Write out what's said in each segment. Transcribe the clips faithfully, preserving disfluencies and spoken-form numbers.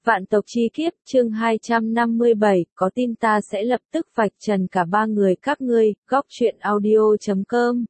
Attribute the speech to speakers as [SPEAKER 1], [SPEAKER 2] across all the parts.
[SPEAKER 1] Vạn tộc chi kiếp, chương hai trăm năm mươi bảy, có tin ta sẽ lập tức vạch trần cả ba người các ngươi, góc truyện audio chấm com.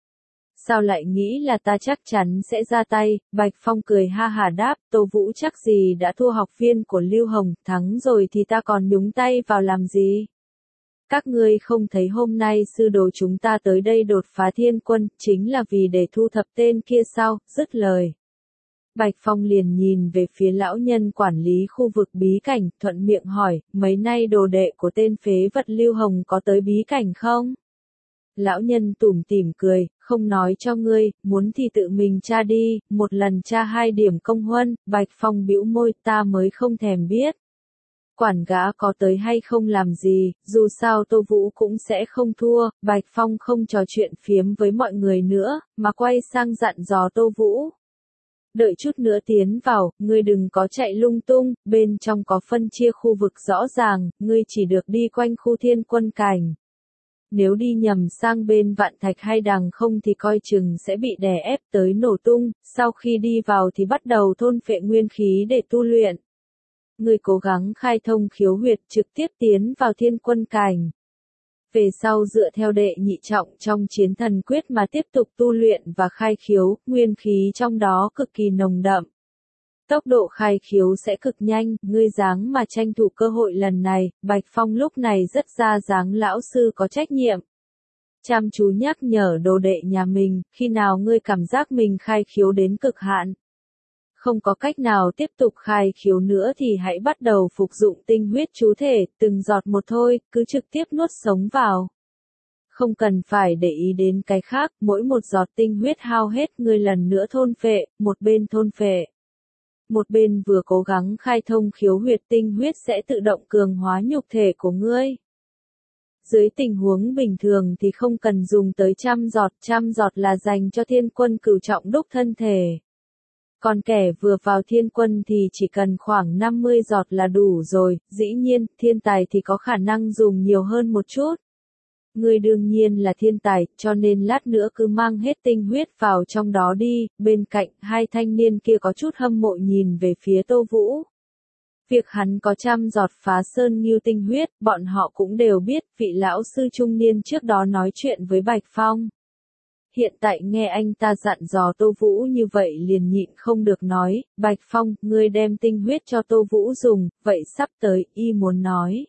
[SPEAKER 1] Sao lại nghĩ là ta chắc chắn sẽ ra tay, Bạch Phong cười ha hả đáp, Tô Vũ chắc gì đã thua học viên của Lưu Hồng, thắng rồi thì ta còn nhúng tay vào làm gì? Các ngươi không thấy hôm nay sư đồ chúng ta tới đây đột phá thiên quân, chính là vì để thu thập tên kia sao, dứt lời. Bạch Phong liền nhìn về phía lão nhân quản lý khu vực bí cảnh, thuận miệng hỏi, mấy nay đồ đệ của tên phế vật Lưu Hồng có tới bí cảnh không? Lão nhân tủm tỉm cười, không nói cho ngươi, muốn thì tự mình tra đi, một lần tra hai điểm công huân, Bạch Phong bĩu môi, ta mới không thèm biết. Quản gã có tới hay không làm gì, dù sao Tô Vũ cũng sẽ không thua, Bạch Phong không trò chuyện phiếm với mọi người nữa, mà quay sang dặn dò Tô Vũ. Đợi chút nữa tiến vào, ngươi đừng có chạy lung tung, bên trong có phân chia khu vực rõ ràng, ngươi chỉ được đi quanh khu thiên quân cảnh. Nếu đi nhầm sang bên vạn thạch hay đằng không thì coi chừng sẽ bị đè ép tới nổ tung, sau khi đi vào thì bắt đầu thôn phệ nguyên khí để tu luyện. Ngươi cố gắng khai thông khiếu huyệt trực tiếp tiến vào thiên quân cảnh. Về sau dựa theo đệ nhị trọng trong chiến thần quyết mà tiếp tục tu luyện và khai khiếu, nguyên khí trong đó cực kỳ nồng đậm. Tốc độ khai khiếu sẽ cực nhanh, ngươi dáng mà tranh thủ cơ hội lần này, Bạch Phong lúc này rất ra dáng lão sư có trách nhiệm. Chăm chú nhắc nhở đồ đệ nhà mình, khi nào ngươi cảm giác mình khai khiếu đến cực hạn. Không có cách nào tiếp tục khai khiếu nữa thì hãy bắt đầu phục dụng tinh huyết chú thể, từng giọt một thôi, cứ trực tiếp nuốt sống vào. Không cần phải để ý đến cái khác, mỗi một giọt tinh huyết hao hết ngươi lần nữa thôn phệ, một bên thôn phệ. Một bên vừa cố gắng khai thông khiếu huyệt tinh huyết sẽ tự động cường hóa nhục thể của ngươi. Dưới tình huống bình thường thì không cần dùng tới trăm giọt, trăm giọt là dành cho thiên quân cửu trọng đúc thân thể. Còn kẻ vừa vào thiên quân thì chỉ cần khoảng năm mươi giọt là đủ rồi, dĩ nhiên, thiên tài thì có khả năng dùng nhiều hơn một chút. Ngươi đương nhiên là thiên tài, cho nên lát nữa cứ mang hết tinh huyết vào trong đó đi, bên cạnh, hai thanh niên kia có chút hâm mộ nhìn về phía Tô Vũ. Việc hắn có trăm giọt phá sơn nghiêu tinh huyết, bọn họ cũng đều biết, vị lão sư trung niên trước đó nói chuyện với Bạch Phong. Hiện tại nghe anh ta dặn dò Tô Vũ như vậy liền nhịn không được nói, Bạch Phong, ngươi đem tinh huyết cho Tô Vũ dùng, vậy sắp tới, y muốn nói.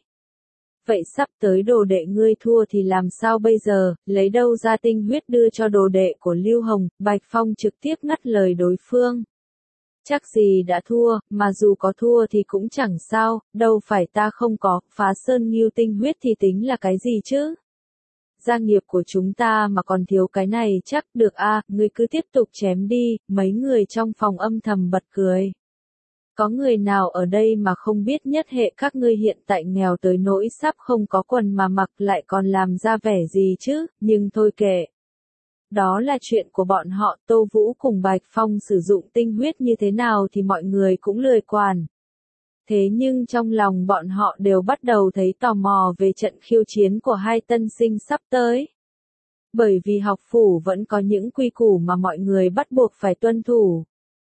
[SPEAKER 1] Vậy sắp tới đồ đệ ngươi thua thì làm sao bây giờ, lấy đâu ra tinh huyết đưa cho đồ đệ của Lưu Hồng, Bạch Phong trực tiếp ngắt lời đối phương. Chắc gì đã thua, mà dù có thua thì cũng chẳng sao, đâu phải ta không có, phá sơn nghiêu tinh huyết thì tính là cái gì chứ? Gia nghiệp của chúng ta mà còn thiếu cái này chắc được a, à, ngươi cứ tiếp tục chém đi, mấy người trong phòng âm thầm bật cười. Có người nào ở đây mà không biết nhất hệ các ngươi hiện tại nghèo tới nỗi sắp không có quần mà mặc lại còn làm ra vẻ gì chứ, nhưng thôi kệ. Đó là chuyện của bọn họ, Tô Vũ cùng Bạch Phong sử dụng tinh huyết như thế nào thì mọi người cũng lười quản. Thế nhưng trong lòng bọn họ đều bắt đầu thấy tò mò về trận khiêu chiến của hai tân sinh sắp tới. Bởi vì học phủ vẫn có những quy củ mà mọi người bắt buộc phải tuân thủ.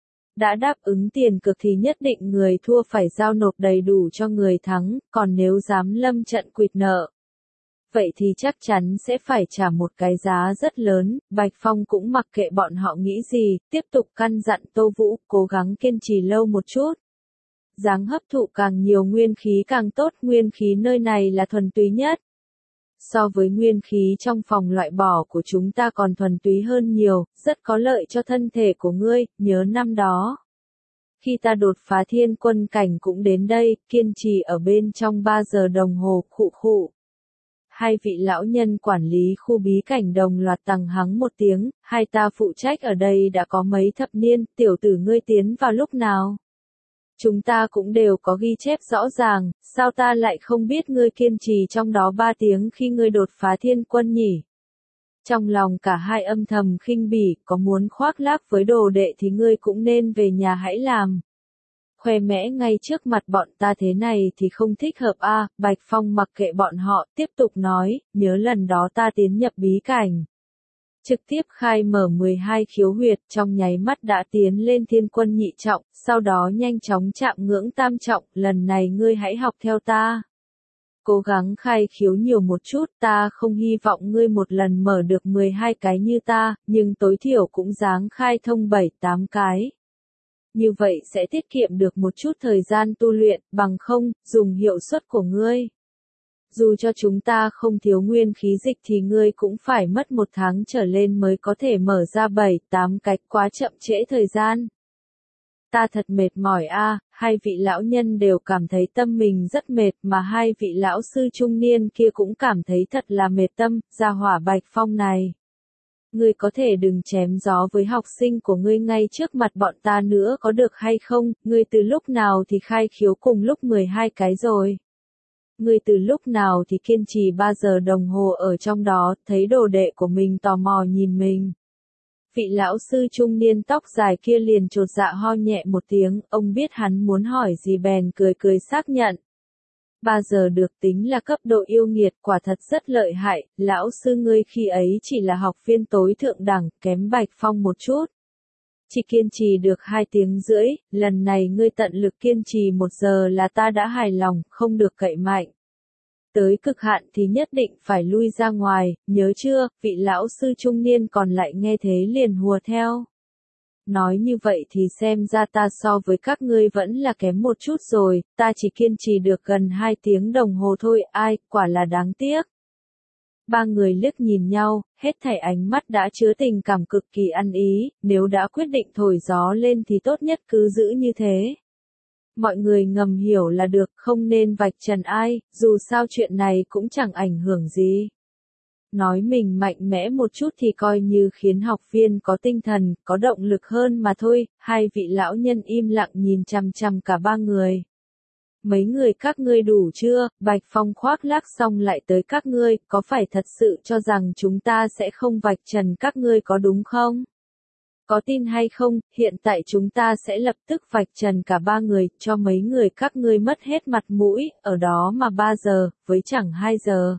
[SPEAKER 1] Đã đáp ứng tiền cược thì nhất định người thua phải giao nộp đầy đủ cho người thắng, còn nếu dám lâm trận quỵt nợ. Vậy thì chắc chắn sẽ phải trả một cái giá rất lớn, Bạch Phong cũng mặc kệ bọn họ nghĩ gì, tiếp tục căn dặn Tô Vũ, cố gắng kiên trì lâu một chút. Dáng hấp thụ càng nhiều nguyên khí càng tốt, nguyên khí nơi này là thuần túy nhất. So với nguyên khí trong phòng loại bỏ của chúng ta còn thuần túy hơn nhiều, rất có lợi cho thân thể của ngươi, nhớ năm đó. Khi ta đột phá thiên quân cảnh cũng đến đây, kiên trì ở bên trong ba giờ đồng hồ, khụ khụ. Hai vị lão nhân quản lý khu bí cảnh đồng loạt tằng hắng một tiếng, hai ta phụ trách ở đây đã có mấy thập niên, tiểu tử ngươi tiến vào lúc nào? Chúng ta cũng đều có ghi chép rõ ràng, sao ta lại không biết ngươi kiên trì trong đó ba tiếng khi ngươi đột phá thiên quân nhỉ? Trong lòng cả hai âm thầm khinh bỉ, có muốn khoác lác với đồ đệ thì ngươi cũng nên về nhà hãy làm. Khoe mẽ ngay trước mặt bọn ta thế này thì không thích hợp a. À, Bạch Phong mặc kệ bọn họ, tiếp tục nói, nhớ lần đó ta tiến nhập bí cảnh. trực tiếp khai mở mười hai khiếu huyệt, trong nháy mắt đã tiến lên thiên quân nhị trọng, sau đó nhanh chóng chạm ngưỡng tam trọng, lần này ngươi hãy học theo ta. Cố gắng khai khiếu nhiều một chút, ta không hy vọng ngươi một lần mở được mười hai cái như ta, nhưng tối thiểu cũng dáng khai thông bảy tám cái. Như vậy sẽ tiết kiệm được một chút thời gian tu luyện, bằng không, dùng hiệu suất của ngươi. Dù cho chúng ta không thiếu nguyên khí dịch thì ngươi cũng phải mất một tháng trở lên mới có thể mở ra bảy tám cái, quá chậm trễ thời gian. Ta thật mệt mỏi a, hai vị lão nhân đều cảm thấy tâm mình rất mệt mà hai vị lão sư trung niên kia cũng cảm thấy thật là mệt tâm, gia hỏa Bạch Phong này. Ngươi có thể đừng chém gió với học sinh của ngươi ngay trước mặt bọn ta nữa có được hay không, ngươi từ lúc nào thì khai khiếu cùng lúc mười hai cái rồi. Ngươi từ lúc nào thì kiên trì ba giờ đồng hồ ở trong đó, thấy đồ đệ của mình tò mò nhìn mình. Vị lão sư trung niên tóc dài kia liền chột dạ ho nhẹ một tiếng, ông biết hắn muốn hỏi gì bèn cười cười xác nhận. Ba giờ được tính là cấp độ yêu nghiệt, quả thật rất lợi hại, lão sư ngươi khi ấy chỉ là học viên tối thượng đẳng, kém Bạch Phong một chút. Chỉ kiên trì được hai tiếng rưỡi, lần này ngươi tận lực kiên trì một giờ là ta đã hài lòng, không được cậy mạnh. Tới cực hạn thì nhất định phải lui ra ngoài, nhớ chưa, vị lão sư trung niên còn lại nghe thế liền hùa theo. Nói như vậy thì xem ra ta so với các ngươi vẫn là kém một chút rồi, ta chỉ kiên trì được gần hai tiếng đồng hồ thôi, ai, quả là đáng tiếc. Ba người liếc nhìn nhau, hết thảy ánh mắt đã chứa tình cảm cực kỳ ăn ý, nếu đã quyết định thổi gió lên thì tốt nhất cứ giữ như thế. Mọi người ngầm hiểu là được, không nên vạch trần ai, dù sao chuyện này cũng chẳng ảnh hưởng gì. Nói mình mạnh mẽ một chút thì coi như khiến học viên có tinh thần, có động lực hơn mà thôi, hai vị lão nhân im lặng nhìn chằm chằm cả ba người. Mấy người các ngươi đủ chưa, Bạch Phong khoác lác xong lại tới các ngươi, có phải thật sự cho rằng chúng ta sẽ không vạch trần các ngươi có đúng không? Có tin hay không, hiện tại chúng ta sẽ lập tức vạch trần cả ba người, cho mấy người các ngươi mất hết mặt mũi, ở đó mà ba giờ, với chẳng hai giờ.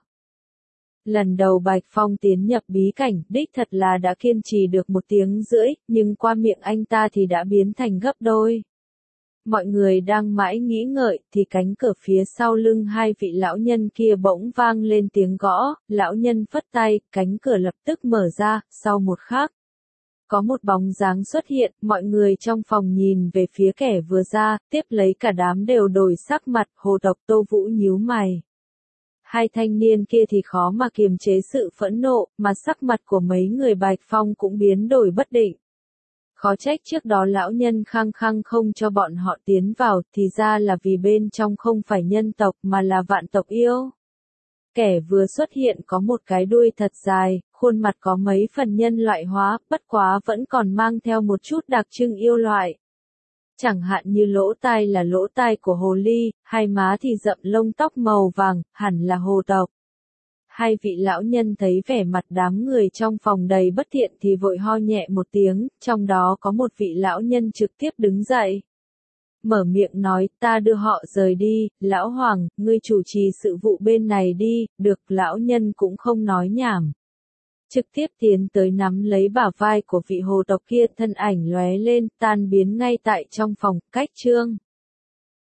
[SPEAKER 1] Lần đầu Bạch Phong tiến nhập bí cảnh, đích thật là đã kiên trì được một tiếng rưỡi, nhưng qua miệng anh ta thì đã biến thành gấp đôi. Mọi người đang mãi nghĩ ngợi, thì cánh cửa phía sau lưng hai vị lão nhân kia bỗng vang lên tiếng gõ, lão nhân phất tay, cánh cửa lập tức mở ra, sau một khắc. Có một bóng dáng xuất hiện, mọi người trong phòng nhìn về phía kẻ vừa ra, tiếp lấy cả đám đều đổi sắc mặt, Hồ Tộc Tô Vũ nhíu mày. Hai thanh niên kia thì khó mà kiềm chế sự phẫn nộ, mà sắc mặt của mấy người Bạch Phong cũng biến đổi bất định. Khó trách trước đó lão nhân khăng khăng không cho bọn họ tiến vào, thì ra là vì bên trong không phải nhân tộc mà là vạn tộc yêu. Kẻ vừa xuất hiện có một cái đuôi thật dài, khuôn mặt có mấy phần nhân loại hóa, bất quá vẫn còn mang theo một chút đặc trưng yêu loại. Chẳng hạn như lỗ tai là lỗ tai của hồ ly, hai má thì rậm lông tóc màu vàng, hẳn là hồ tộc. Hai vị lão nhân thấy vẻ mặt đám người trong phòng đầy bất thiện thì vội ho nhẹ một tiếng, trong đó có một vị lão nhân trực tiếp đứng dậy. Mở miệng nói, ta đưa họ rời đi, lão hoàng, ngươi chủ trì sự vụ bên này đi, được, lão nhân cũng không nói nhảm. Trực tiếp tiến tới nắm lấy bả vai của vị hồ tộc kia, thân ảnh lóe lên, tan biến ngay tại trong phòng, cách trương.